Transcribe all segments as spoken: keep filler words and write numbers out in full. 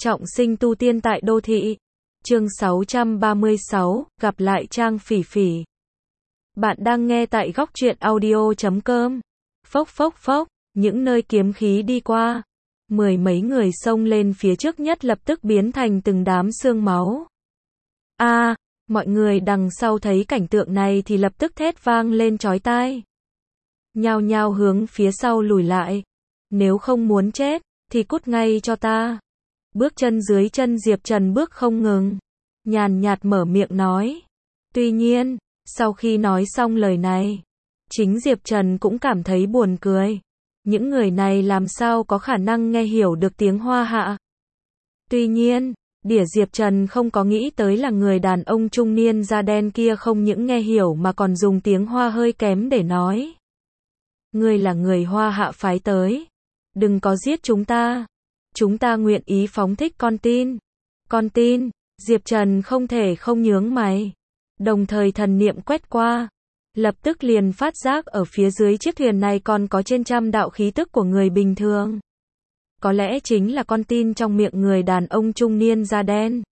Trọng sinh tu tiên tại đô thị. Chương sáu trăm ba mươi sáu, gặp lại Trang Phỉ Phỉ. Bạn đang nghe tại góc truyện audio chấm com. Phốc phốc phốc, những nơi kiếm khí đi qua, mười mấy người xông lên phía trước nhất lập tức biến thành từng đám xương máu. A, à, mọi người đằng sau thấy cảnh tượng này thì lập tức thét vang lên chói tai. Nhao nhao hướng phía sau lùi lại. Nếu không muốn chết, thì cút ngay cho ta. Bước chân dưới chân Diệp Trần bước không ngừng, nhàn nhạt mở miệng nói. Tuy nhiên, sau khi nói xong lời này, chính Diệp Trần cũng cảm thấy buồn cười. Những người này làm sao có khả năng nghe hiểu được tiếng Hoa hạ. Tuy nhiên, đỉa Diệp Trần không có nghĩ tới là người đàn ông trung niên da đen kia không những nghe hiểu mà còn dùng tiếng Hoa hơi kém để nói. Ngươi là người Hoa hạ phái tới, đừng có giết chúng ta. Chúng ta nguyện ý phóng thích con tin. Con tin, Diệp Trần không thể không nhướng mày. Đồng thời thần niệm quét qua, lập tức liền phát giác ở phía dưới chiếc thuyền này còn có trên trăm đạo khí tức của người bình thường. Có lẽ chính là con tin trong miệng người đàn ông trung niên da đen.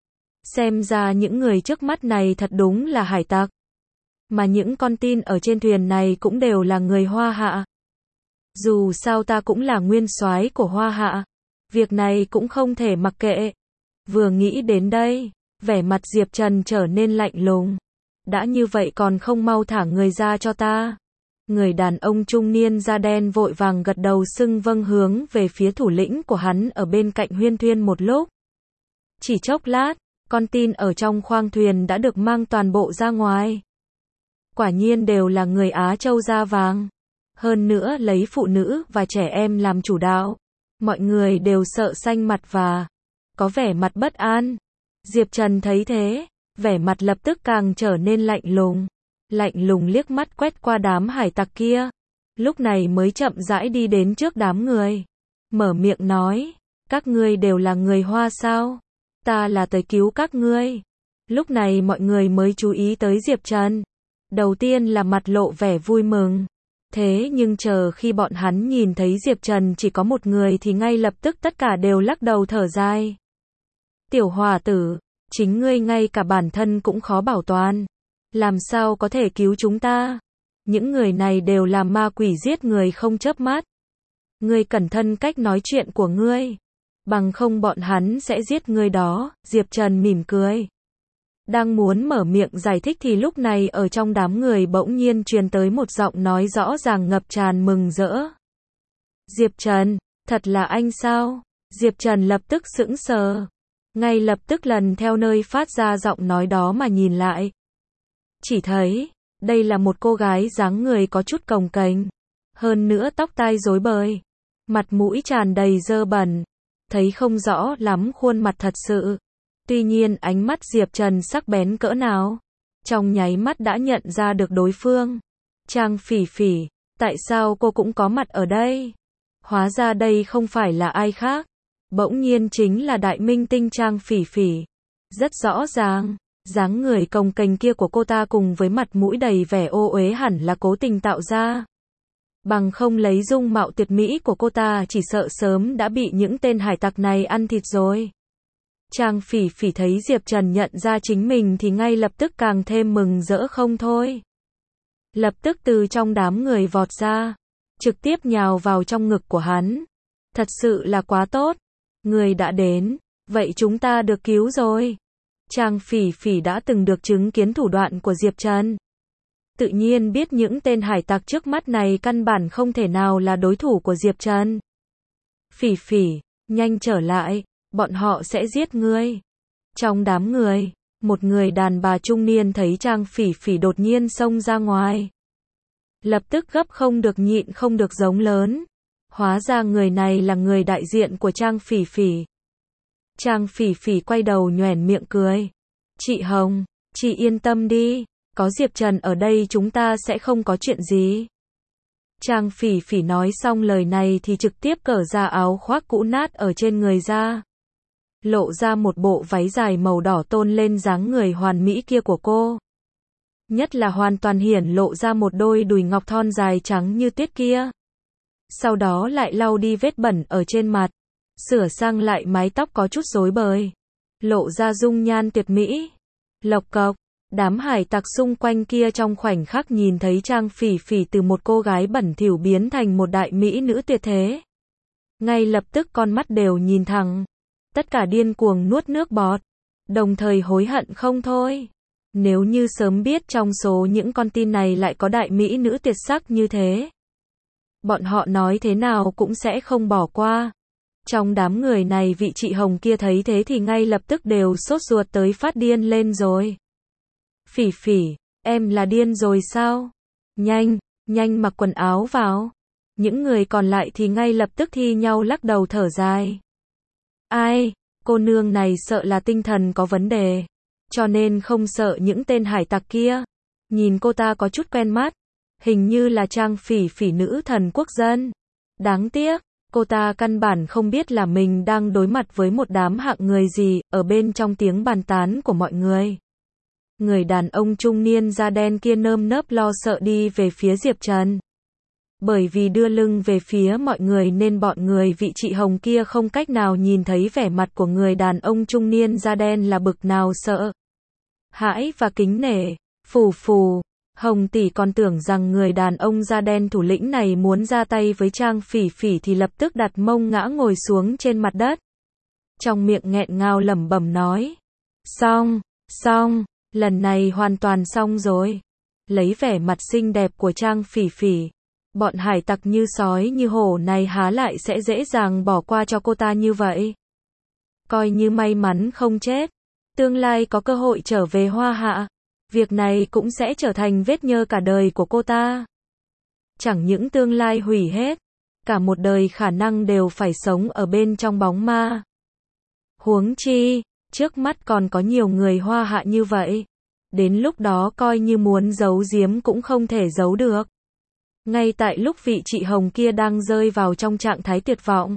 Xem ra những người trước mắt này thật đúng là hải tặc. Mà những con tin ở trên thuyền này cũng đều là người Hoa hạ. Dù sao ta cũng là nguyên soái của Hoa hạ. Việc này cũng không thể mặc kệ. Vừa nghĩ đến đây, vẻ mặt Diệp Trần trở nên lạnh lùng. Đã như vậy còn không mau thả người ra cho ta. Người đàn ông trung niên da đen vội vàng gật đầu xưng vâng hướng về phía thủ lĩnh của hắn ở bên cạnh huyên thuyên một lúc. Chỉ chốc lát, con tin ở trong khoang thuyền đã được mang toàn bộ ra ngoài. Quả nhiên đều là người Á Châu da vàng. Hơn nữa lấy phụ nữ và trẻ em làm chủ đạo. Mọi người đều sợ xanh mặt và có vẻ mặt bất an. Diệp Trần thấy thế, vẻ mặt lập tức càng trở nên lạnh lùng. Lạnh lùng liếc mắt quét qua đám hải tặc kia. Lúc này mới chậm rãi đi đến trước đám người. Mở miệng nói, các ngươi đều là người Hoa sao? Ta là tới cứu các ngươi. Lúc này mọi người mới chú ý tới Diệp Trần. Đầu tiên là mặt lộ vẻ vui mừng. Thế nhưng chờ khi bọn hắn nhìn thấy Diệp Trần chỉ có một người thì ngay lập tức tất cả đều lắc đầu thở dài. Tiểu hòa tử, chính ngươi ngay cả bản thân cũng khó bảo toàn. Làm sao có thể cứu chúng ta? Những người này đều là ma quỷ giết người không chớp mắt. Ngươi cẩn thận cách nói chuyện của ngươi. Bằng không bọn hắn sẽ giết ngươi đó. Diệp Trần mỉm cười. Đang muốn mở miệng giải thích thì lúc này ở trong đám người bỗng nhiên truyền tới một giọng nói rõ ràng ngập tràn mừng rỡ. Diệp Trần, thật là anh sao? Diệp Trần lập tức sững sờ. Ngay lập tức lần theo nơi phát ra giọng nói đó mà nhìn lại. Chỉ thấy, đây là một cô gái dáng người có chút cồng kềnh. Hơn nữa tóc tai rối bời. Mặt mũi tràn đầy dơ bẩn. Thấy không rõ lắm khuôn mặt thật sự. Tuy nhiên ánh mắt Diệp Trần sắc bén cỡ nào. Trong nháy mắt đã nhận ra được đối phương. Trang Phỉ Phỉ, tại sao cô cũng có mặt ở đây? Hóa ra đây không phải là ai khác. Bỗng nhiên chính là đại minh tinh Trang Phỉ Phỉ. Rất rõ ràng, dáng người cồng kềnh kia của cô ta cùng với mặt mũi đầy vẻ ô uế hẳn là cố tình tạo ra. Bằng không lấy dung mạo tuyệt mỹ của cô ta chỉ sợ sớm đã bị những tên hải tặc này ăn thịt rồi. Trang Phỉ Phỉ thấy Diệp Trần nhận ra chính mình thì ngay lập tức càng thêm mừng rỡ không thôi. Lập tức từ trong đám người vọt ra, trực tiếp nhào vào trong ngực của hắn. Thật sự là quá tốt. Người đã đến, vậy chúng ta được cứu rồi. Trang Phỉ Phỉ đã từng được chứng kiến thủ đoạn của Diệp Trần. Tự nhiên biết những tên hải tặc trước mắt này căn bản không thể nào là đối thủ của Diệp Trần. Phỉ Phỉ, nhanh trở lại. Bọn họ sẽ giết ngươi. Trong đám người, một người đàn bà trung niên thấy Trang Phỉ Phỉ đột nhiên xông ra ngoài. Lập tức gấp không được nhịn không được giống lớn. Hóa ra người này là người đại diện của Trang Phỉ Phỉ. Trang Phỉ Phỉ quay đầu nhoẻn miệng cười. Chị Hồng, chị yên tâm đi. Có Diệp Trần ở đây chúng ta sẽ không có chuyện gì. Trang Phỉ Phỉ nói xong lời này thì trực tiếp cởi ra áo khoác cũ nát ở trên người ra. Lộ ra một bộ váy dài màu đỏ tôn lên dáng người hoàn mỹ kia của cô. Nhất là hoàn toàn hiển lộ ra một đôi đùi ngọc thon dài trắng như tuyết kia. Sau đó lại lau đi vết bẩn ở trên mặt. sửa sang lại mái tóc có chút rối bời, lộ ra dung nhan tuyệt mỹ. Lộc cộc, đám hải tặc xung quanh kia trong khoảnh khắc nhìn thấy Trang Phỉ Phỉ từ một cô gái bẩn thỉu biến thành một đại mỹ nữ tuyệt thế. Ngay lập tức con mắt đều nhìn thẳng, tất cả điên cuồng nuốt nước bọt, đồng thời hối hận không thôi. Nếu như sớm biết trong số những con tin này lại có đại mỹ nữ tuyệt sắc như thế, bọn họ nói thế nào cũng sẽ không bỏ qua. Trong đám người này vị chị Hồng kia thấy thế thì ngay lập tức đều sốt ruột tới phát điên lên rồi. Phỉ Phỉ, em là điên rồi sao? Nhanh, nhanh mặc quần áo vào. Những người còn lại thì ngay lập tức thi nhau lắc đầu thở dài. Ai, cô nương này sợ là tinh thần có vấn đề, cho nên không sợ những tên hải tặc kia. Nhìn cô ta có chút quen mắt, hình như là Trang Phỉ Phỉ nữ thần quốc dân. Đáng tiếc, cô ta căn bản không biết là mình đang đối mặt với một đám hạng người gì, ở bên trong tiếng bàn tán của mọi người. Người đàn ông trung niên da đen kia nơm nớp lo sợ đi về phía Diệp Trần. Bởi vì đưa lưng về phía mọi người nên bọn người vị chị Hồng kia không cách nào nhìn thấy vẻ mặt của người đàn ông trung niên da đen là bực nào sợ hãi và kính nể. Phù phù, Hồng tỷ còn tưởng rằng người đàn ông da đen thủ lĩnh này muốn ra tay với Trang Phỉ Phỉ thì lập tức đặt mông ngã ngồi xuống trên mặt đất. Trong miệng nghẹn ngào lẩm bẩm nói. Xong, xong, lần này hoàn toàn xong rồi. Lấy vẻ mặt xinh đẹp của Trang Phỉ Phỉ, bọn hải tặc như sói như hổ này há lại sẽ dễ dàng bỏ qua cho cô ta như vậy. Coi như may mắn không chết, tương lai có cơ hội trở về Hoa Hạ, việc này cũng sẽ trở thành vết nhơ cả đời của cô ta. Chẳng những tương lai hủy hết, cả một đời khả năng đều phải sống ở bên trong bóng ma. Huống chi, trước mắt còn có nhiều người Hoa Hạ như vậy. Đến lúc đó coi như muốn giấu giếm cũng không thể giấu được. Ngay tại lúc vị chị Hồng kia đang rơi vào trong trạng thái tuyệt vọng.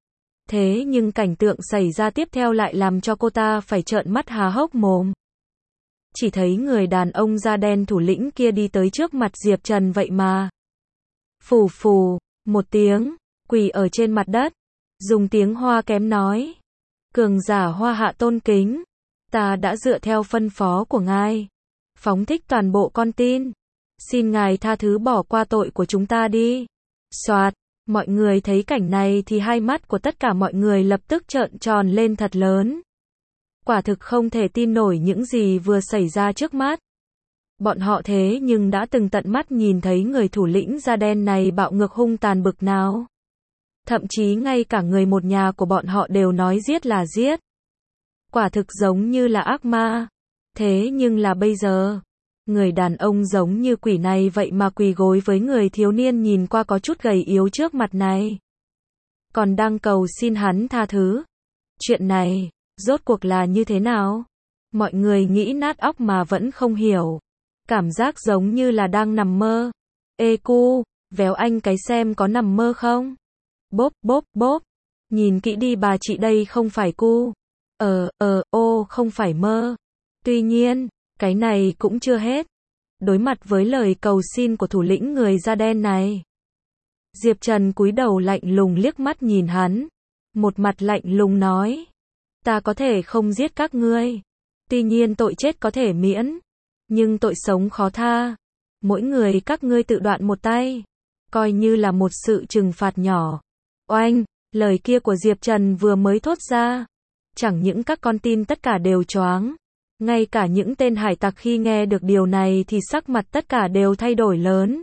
Thế nhưng cảnh tượng xảy ra tiếp theo lại làm cho cô ta phải trợn mắt há hốc mồm. Chỉ thấy người đàn ông da đen thủ lĩnh kia đi tới trước mặt Diệp Trần vậy mà. Phù phù, một tiếng, quỳ ở trên mặt đất, dùng tiếng Hoa kém nói. Cường giả Hoa Hạ tôn kính, ta đã dựa theo phân phó của ngài, phóng thích toàn bộ con tin. Xin ngài tha thứ bỏ qua tội của chúng ta đi. Soạt, mọi người thấy cảnh này thì hai mắt của tất cả mọi người lập tức trợn tròn lên thật lớn. Quả thực không thể tin nổi những gì vừa xảy ra trước mắt. Bọn họ thế nhưng đã từng tận mắt nhìn thấy người thủ lĩnh da đen này bạo ngược hung tàn bực nào. Thậm chí ngay cả người một nhà của bọn họ đều nói giết là giết. Quả thực giống như là ác ma. Thế nhưng là bây giờ, người đàn ông giống như quỷ này vậy mà quỳ gối với người thiếu niên nhìn qua có chút gầy yếu trước mặt này. Còn đang cầu xin hắn tha thứ. Chuyện này, rốt cuộc là như thế nào? Mọi người nghĩ nát óc mà vẫn không hiểu. Cảm giác giống như là đang nằm mơ. Ê cu, véo anh cái xem có nằm mơ không? Bốp bốp bốp. Nhìn kỹ đi bà chị đây không phải cu. Ờ, ờ, ô không phải mơ. Tuy nhiên, cái này cũng chưa hết. Đối mặt với lời cầu xin của thủ lĩnh người da đen này, Diệp Trần cúi đầu lạnh lùng liếc mắt nhìn hắn. Một mặt lạnh lùng nói. Ta có thể không giết các ngươi. Tuy nhiên tội chết có thể miễn. Nhưng tội sống khó tha. Mỗi người các ngươi tự đoạn một tay. Coi như là một sự trừng phạt nhỏ. Oanh, lời kia của Diệp Trần vừa mới thốt ra. Chẳng những các con tin tất cả đều choáng. Ngay cả những tên hải tặc khi nghe được điều này thì sắc mặt tất cả đều thay đổi lớn.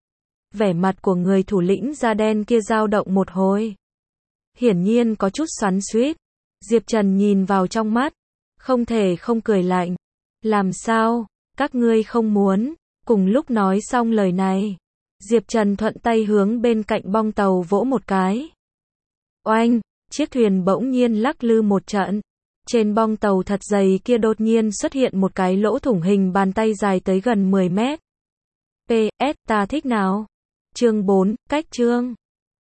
Vẻ mặt của người thủ lĩnh da đen kia dao động một hồi. Hiển nhiên có chút xoắn xuýt. Diệp Trần nhìn vào trong mắt, không thể không cười lạnh. Làm sao, các ngươi không muốn? Cùng lúc nói xong lời này, Diệp Trần thuận tay hướng bên cạnh bong tàu vỗ một cái. Oanh, chiếc thuyền bỗng nhiên lắc lư một trận. Trên bong tàu thật dày kia đột nhiên xuất hiện một cái lỗ thủng hình bàn tay dài tới gần mười mét. pê ét ta thích nào? Chương bốn, cách chương.